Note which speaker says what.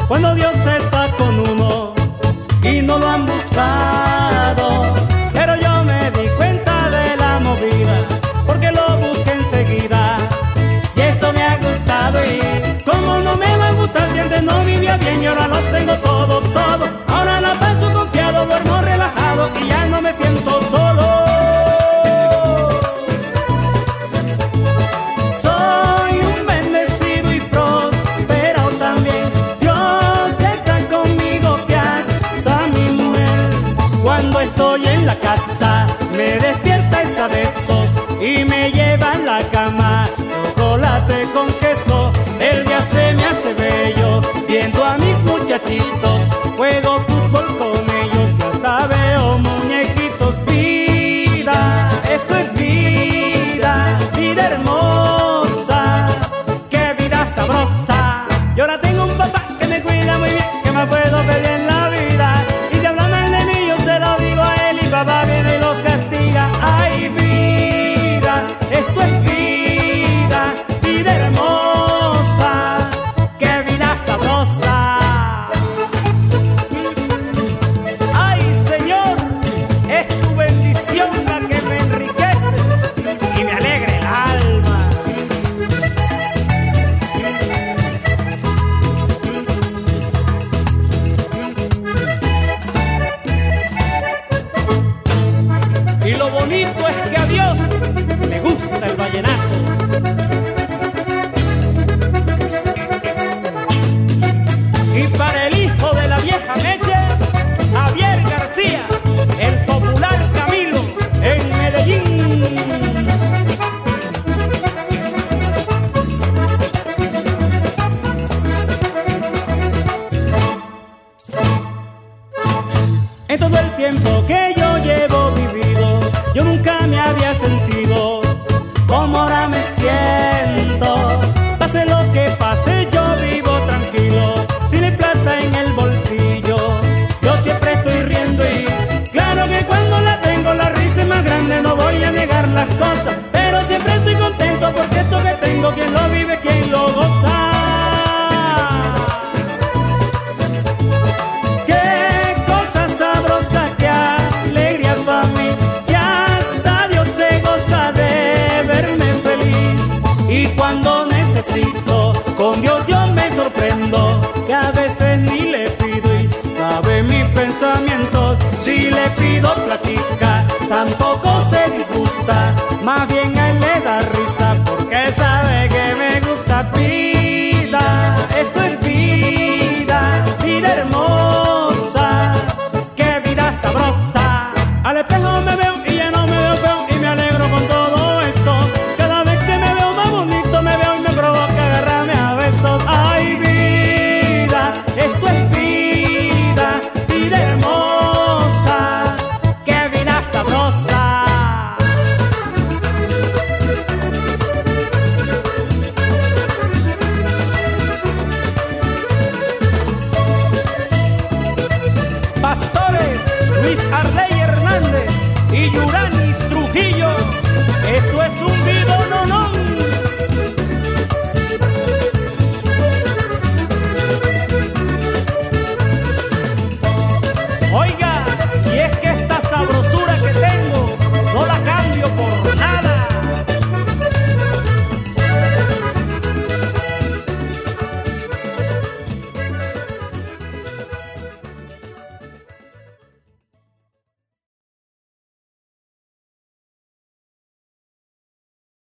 Speaker 1: cuando Dios está con uno y no lo han buscado. Pero yo me di cuenta de la movida, porque lo busqué enseguida. Y esto me ha gustado, y como no me va a gustar si antes no vivía bien y ahora lo tengo todo, todo. Ahora la paso confiado, duermo relajado y ya no me siento solo. Soy un bendecido y próspero también. Dios está conmigo que hasta mi mujer, cuando estoy en la casa, me despierta a besos y me lleva a la cama chocolate con queso. El día se me hace bello viendo a mis muchachitos, juego fútbol con ellos y hasta veo muñequitos. Vida, esto es vida, vida hermosa, qué vida sabrosa. Y ahora tengo un papá que me cuida muy bien, que me puedo pedir en la vida. Y si habla mal de mí yo se lo digo a él y papá viene y lo castiga. Ay, vida, esto es vida, vida hermosa, qué vida sabrosa. Ay, Señor, es tu bendición la que me enriquece y me alegra el alma. Y lo bonito es que a Dios le gusta el vallenato. Y para el hijo de la vieja leche, Javier García, el popular Camilo en Medellín. En todo el tiempo que yo llevo vivido, yo nunca me había sentido como ahora me siento. Pase lo que pase, yo vivo tranquilo, sin el plata en el bolsillo. Yo siempre estoy riendo y claro que cuando la tengo la risa es más grande. No voy a negar las cosas, pero siempre estoy contento porque esto que tengo, quien lo vive, quien lo goza. Y cuando necesito, con Dios yo me sorprendo, que a veces ni le pido y sabe mis pensamientos. Si le pido platica, tampoco se disgusta, más